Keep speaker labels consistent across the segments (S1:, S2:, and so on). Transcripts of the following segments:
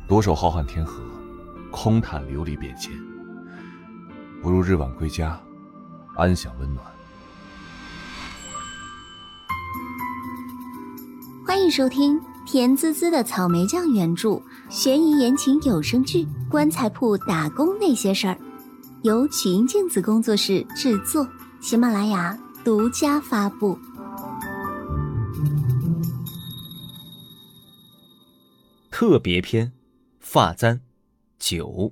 S1: 独守浩瀚天河，空叹流离变迁，不如日晚归家，安享温暖。
S2: 欢迎收听甜滋滋的草莓酱原著悬疑言情有声剧《棺材铺打工那些事儿》，由曲音镜子工作室制作，喜马拉雅独家发布。
S3: 特别篇发簪9。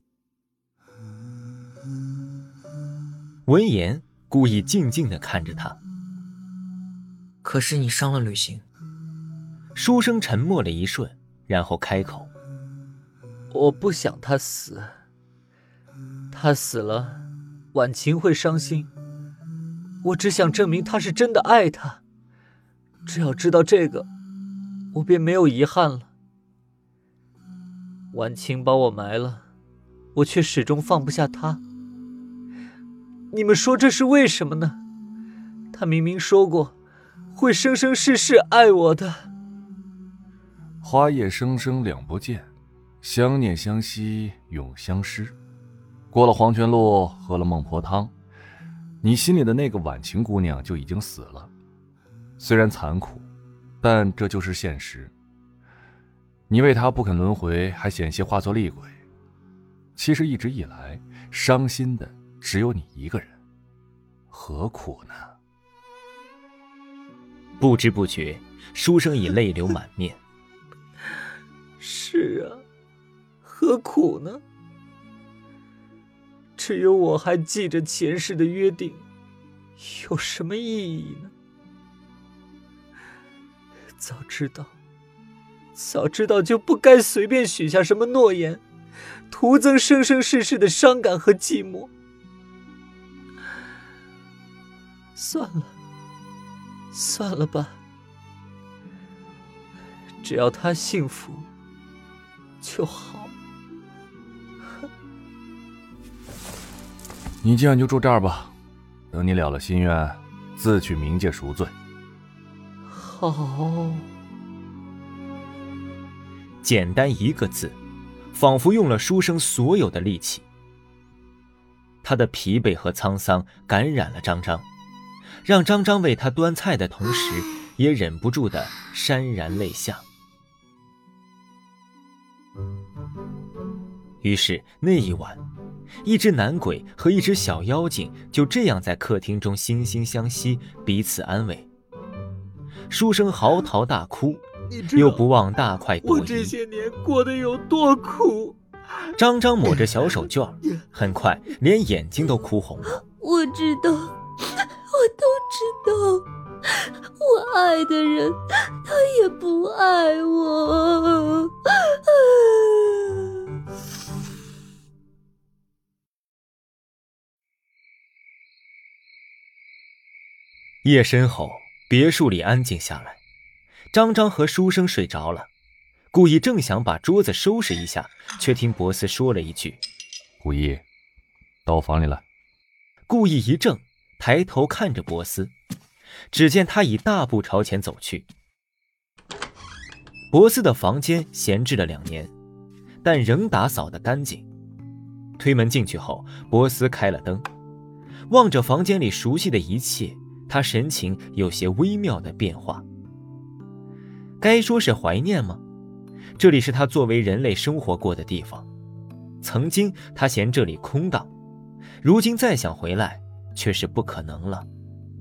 S3: 闻言，故意静静地看着他。
S4: 可是你伤了旅行。
S3: 书生沉默了一瞬，然后开口：
S5: 我不想他死，他死了，婉晴会伤心。我只想证明他是真的爱他，只要知道这个，我便没有遗憾了。婉晴把我埋了，我却始终放不下她。你们说这是为什么呢？他明明说过会生生世世爱我的。
S1: 花叶生生两不见，相念相惜永相失。过了黄泉路，喝了孟婆汤，你心里的那个婉晴姑娘就已经死了。虽然残酷，但这就是现实。你为她不肯轮回，还险些化作厉鬼。其实一直以来，伤心的只有你一个人，何苦呢？
S3: 不知不觉，书生已泪流满面。
S5: 是啊，何苦呢？只有我还记着前世的约定，有什么意义呢？早知道就不该随便许下什么诺言，徒增生生世世的伤感和寂寞。算了吧，只要他幸福就好。
S1: 你既然就住这儿吧，等你了了心愿，自去冥界赎罪。
S5: 好。
S3: 简单一个字，仿佛用了书生所有的力气。他的疲惫和沧桑感染了张张，让张张为他端菜的同时，也忍不住的潸然泪下。于是那一晚，一只男鬼和一只小妖精就这样在客厅中惺惺相惜，彼此安慰。书生嚎啕大哭，又不忘大快朵颐。
S5: 我这些年过得有多苦。
S3: 张张抹着小手绢，很快连眼睛都哭红了。
S2: 我知道，我都知道，我爱的人他也不爱我。
S3: 夜深后，别墅里安静下来。张张和书生睡着了，故意正想把桌子收拾一下，却听博斯说了一句：
S1: 故意到我房里来。
S3: 故意一怔，抬头看着博斯，只见他已大步朝前走去。博斯的房间闲置了2年，但仍打扫得干净。推门进去后，博斯开了灯，望着房间里熟悉的一切，他神情有些微妙的变化。该说是怀念吗？这里是他作为人类生活过的地方，曾经他嫌这里空荡，如今再想回来却是不可能了。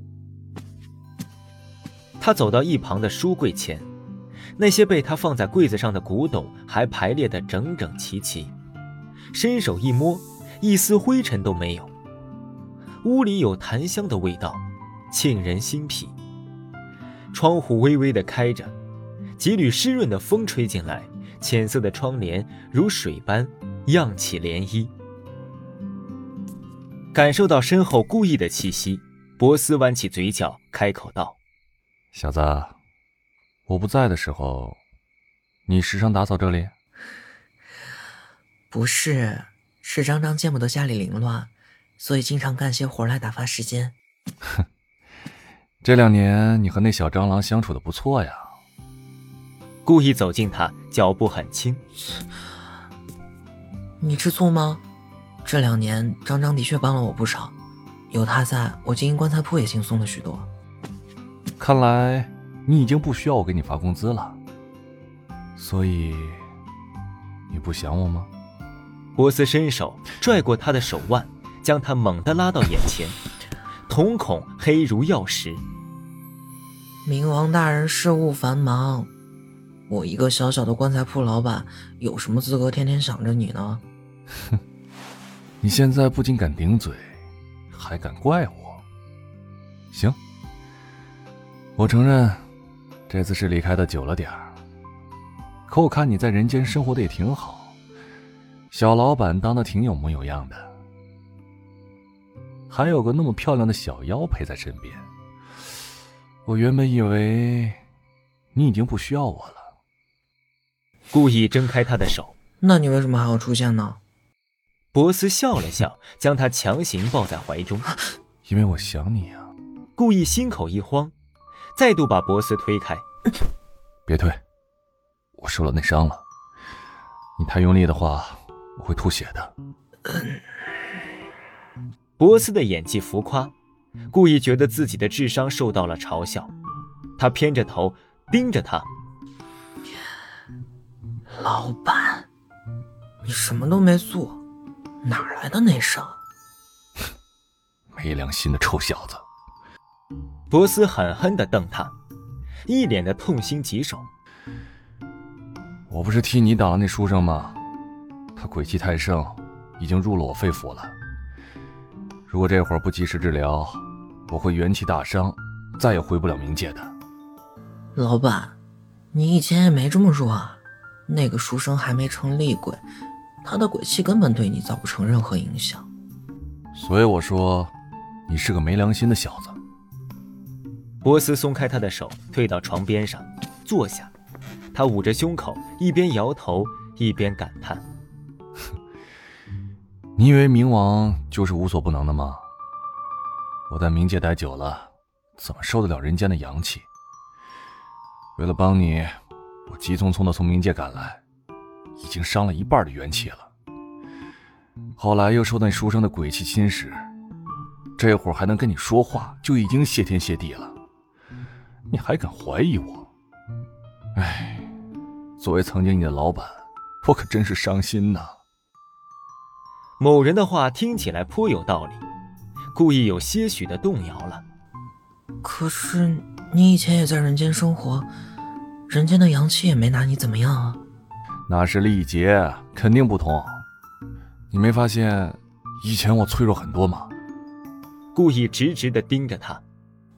S3: 他走到一旁的书柜前，那些被他放在柜子上的古董还排列得整整齐齐，伸手一摸，一丝灰尘都没有。屋里有檀香的味道，沁人心脾。窗户微微地开着，几缕湿润的风吹进来，浅色的窗帘如水般漾起涟漪。感受到身后故意的气息，博斯弯起嘴角，开口道：
S1: 小子，我不在的时候，你时常打扫这里？
S4: 不是，是张张见不得家里凌乱，所以经常干些活来打发时间。
S1: 哼，这2年你和那小蟑螂相处的不错呀。
S3: 故意走近他，脚步很轻。
S4: 你吃醋吗？这2年张张的确帮了我不少，有他在，我经营棺材铺也轻松了许多。
S1: 看来你已经不需要我给你发工资了，所以你不想我吗？
S3: 波斯伸手拽过他的手腕，将他猛地拉到眼前，瞳孔黑如曜石。
S4: 冥王大人事务繁忙，我一个小小的棺材铺老板，有什么资格天天想着你呢？
S1: 哼，你现在不仅敢顶嘴，还敢怪我。行，我承认这次是离开的久了点儿，可我看你在人间生活的也挺好，小老板当得挺有模有样的，还有个那么漂亮的小妖陪在身边。我原本以为你已经不需要我了。
S3: 故意挣开他的手。
S4: 那你为什么还要出现呢？
S3: 波斯笑了笑，将他强行抱在怀中。
S1: 因为我想你啊。
S3: 故意心口一慌，再度把波斯推开。
S1: 别推，我受了内伤了，你太用力的话我会吐血的。
S3: 波斯的演技浮夸，故意觉得自己的智商受到了嘲笑，他偏着头盯着他。
S4: 老板，你什么都没做，哪来的内伤？
S1: 没良心的臭小子！
S3: 波斯狠狠地瞪他，一脸的痛心疾首。
S1: 我不是替你挡了那书生吗？他鬼气太盛，已经入了我肺腑了。如果这会儿不及时治疗，我会元气大伤，再也回不了冥界的。
S4: 老板，你以前也没这么说啊。那个书生还没成厉鬼，他的鬼气根本对你造不成任何影响。
S1: 所以我说，你是个没良心的小子。
S3: 波斯松开他的手，退到床边上坐下，他捂着胸口，一边摇头一边感叹：
S1: 你以为冥王就是无所不能的吗？我在冥界待久了，怎么受得了人间的阳气？为了帮你，我急匆匆地从冥界赶来，已经伤了一半的元气了。后来又受那书生的鬼气侵蚀，这会儿还能跟你说话，就已经谢天谢地了。你还敢怀疑我？哎，作为曾经你的老板，我可真是伤心呐。
S3: 某人的话听起来颇有道理，故意有些许的动摇了。
S4: 可是你以前也在人间生活，人间的阳气也没拿你怎么样啊。
S1: 那是历劫，肯定不同。你没发现以前我脆弱很多吗？
S3: 故意直直地盯着他。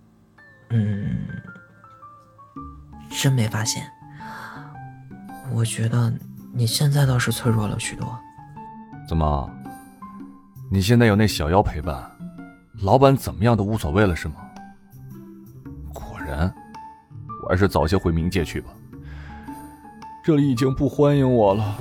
S4: 真没发现。我觉得你现在倒是脆弱了许多。
S1: 怎么？你现在有那小妖陪伴，老板怎么样都无所谓了是吗？果然，我还是早些回冥界去吧，这里已经不欢迎我了。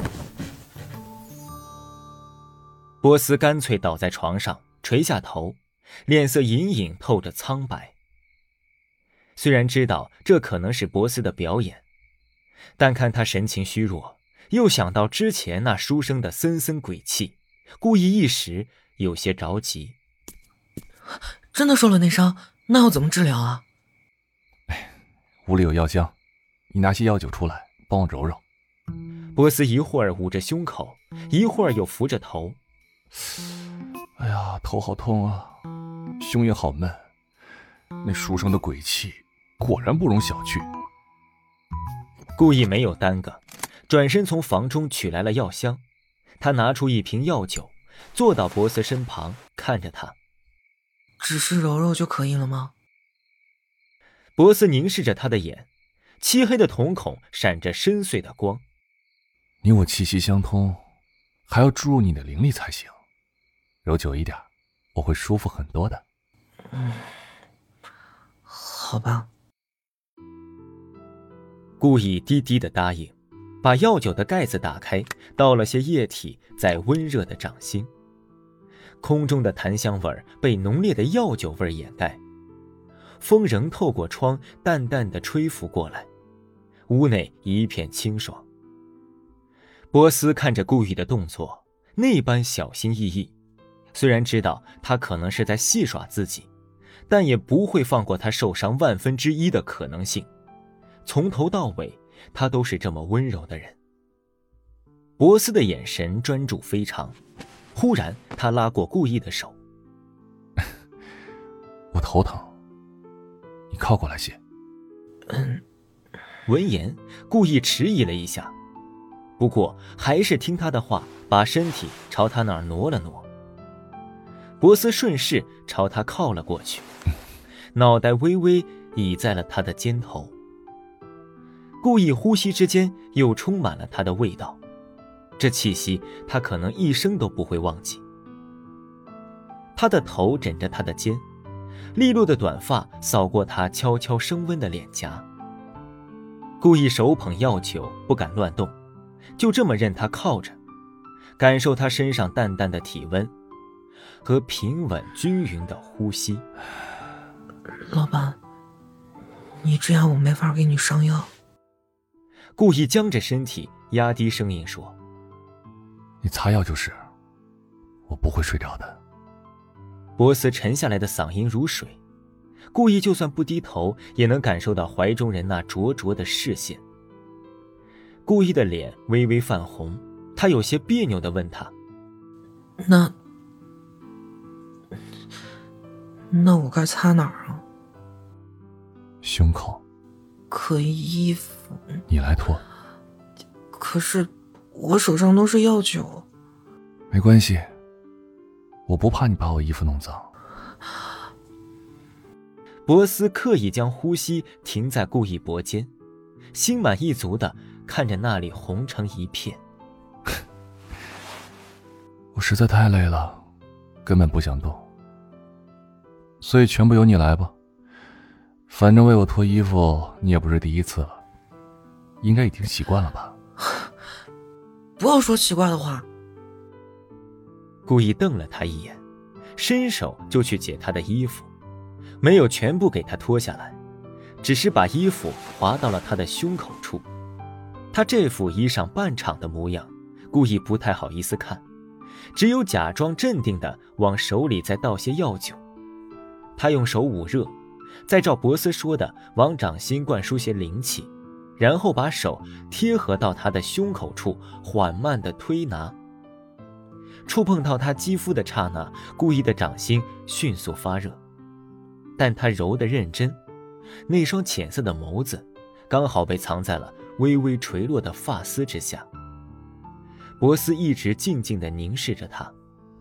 S3: 波斯干脆倒在床上，垂下头，脸色隐隐透着苍白。虽然知道这可能是波斯的表演，但看他神情虚弱，又想到之前那书生的森森鬼气，故意一时有些着急。
S4: 真的受了内伤，那要怎么治疗啊？
S1: 屋里有药箱，你拿些药酒出来帮我揉揉。
S3: 波斯一会儿捂着胸口，一会儿又扶着头。
S1: 哎呀，头好痛啊，胸也好闷，那书生的鬼气果然不容小觑。
S3: 故意没有耽搁，转身从房中取来了药箱，他拿出一瓶药酒，坐到波斯身旁，看着他。
S4: 只是揉揉就可以了吗？
S3: 波斯凝视着他的眼，漆黑的瞳孔闪着深邃的光。
S1: 你我气息相通，还要注入你的灵力才行。揉久一点，我会舒服很多的。
S4: 好吧。
S3: 故意低低的答应，把药酒的盖子打开，倒了些液体在温热的掌心。空中的檀香味被浓烈的药酒味掩盖，风仍透过窗淡淡的吹拂过来， 屋内一片清爽。波斯看着顾意的动作，那般小心翼翼，虽然知道他可能是在戏耍自己，但也不会放过他受伤1/1000的可能性。从头到尾，他都是这么温柔的人。波斯的眼神专注非常，忽然他拉过顾意的手。
S1: 我头疼，你靠过来些。
S3: 闻言，顾意迟疑了一下，不过还是听他的话，把身体朝他那儿挪了挪。波斯顺势朝他靠了过去，脑袋微微倚在了他的肩头。顾意呼吸之间又充满了他的味道，这气息他可能一生都不会忘记。他的头枕着他的肩，利落的短发扫过他悄悄升温的脸颊。顾意手捧药酒，不敢乱动，就这么任他靠着，感受他身上淡淡的体温和平稳均匀的呼吸。
S4: 老板，你这样我没法给你上药。
S3: 顾意僵着身体，压低声音说：
S1: 你擦药就是，我不会睡着的。
S3: 波斯沉下来的嗓音如水，顾意就算不低头，也能感受到怀中人那灼灼的视线。顾意的脸微微泛红，他有些别扭地问他：
S4: 那我该擦哪儿啊？
S1: 胸口。
S4: 可以衣服。
S1: 你来脱。
S4: 可是我手上都是药酒。
S1: 没关系，我不怕你把我衣服弄脏。
S3: 波斯刻意将呼吸停在顾意脖间，心满意足地看着那里红成一片。
S1: 我实在太累了，根本不想动，所以全部由你来吧。反正为我脱衣服你也不是第一次了，应该已经习惯了吧。
S4: 不要说奇怪的话。
S3: 顾意瞪了他一眼，伸手就去解他的衣服，没有全部给他脱下来，只是把衣服滑到了他的胸口处。他这副衣裳半敞的模样，顾意不太好意思看，只有假装镇定地往手里再倒些药酒。他用手捂热，再照博斯说的往掌心灌输些灵气，然后把手贴合到他的胸口处，缓慢地推拿。触碰到他肌肤的刹那，顾意的掌心迅速发热，但他揉得认真，那双浅色的眸子刚好被藏在了微微垂落的发丝之下。博斯一直静静地凝视着他。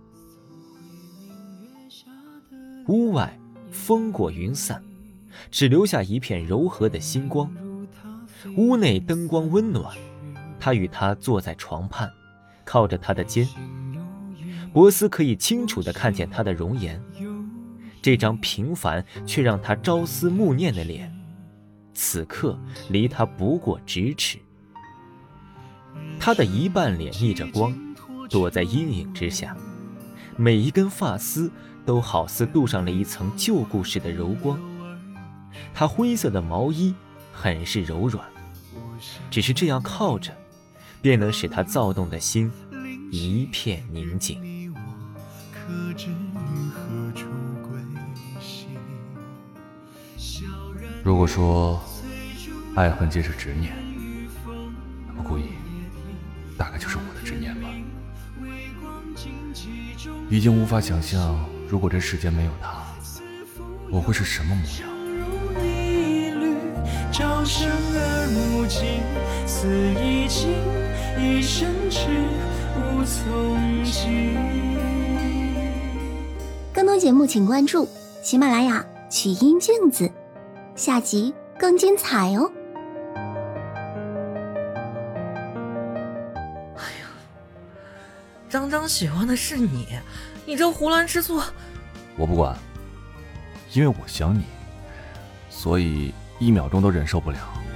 S3: 屋外风过云散，只留下一片柔和的星光。屋内灯光温暖，他与她坐在床畔，靠着他的肩。博斯可以清楚地看见他的容颜，这张平凡却让他朝思暮念的脸，此刻离他不过咫尺。他的一半脸逆着光，躲在阴影之下，每一根发丝都好似镀上了一层旧故事的柔光。他灰色的毛衣很是柔软，只是这样靠着，便能使他躁动的心一片宁静。
S1: 如果说爱恨皆是执念，那么顾意大概就是我的执念吧。已经无法想象，如果这世间没有他，我会是什么模样。朝生而暮尽，似已经一生只无从尽。
S2: 更多节目请关注喜马拉雅曲音镜子，下集更精彩哦。
S4: 张张喜欢的是你，你这胡乱吃醋。
S1: 我不管，因为我想你，所以1秒钟都忍受不了。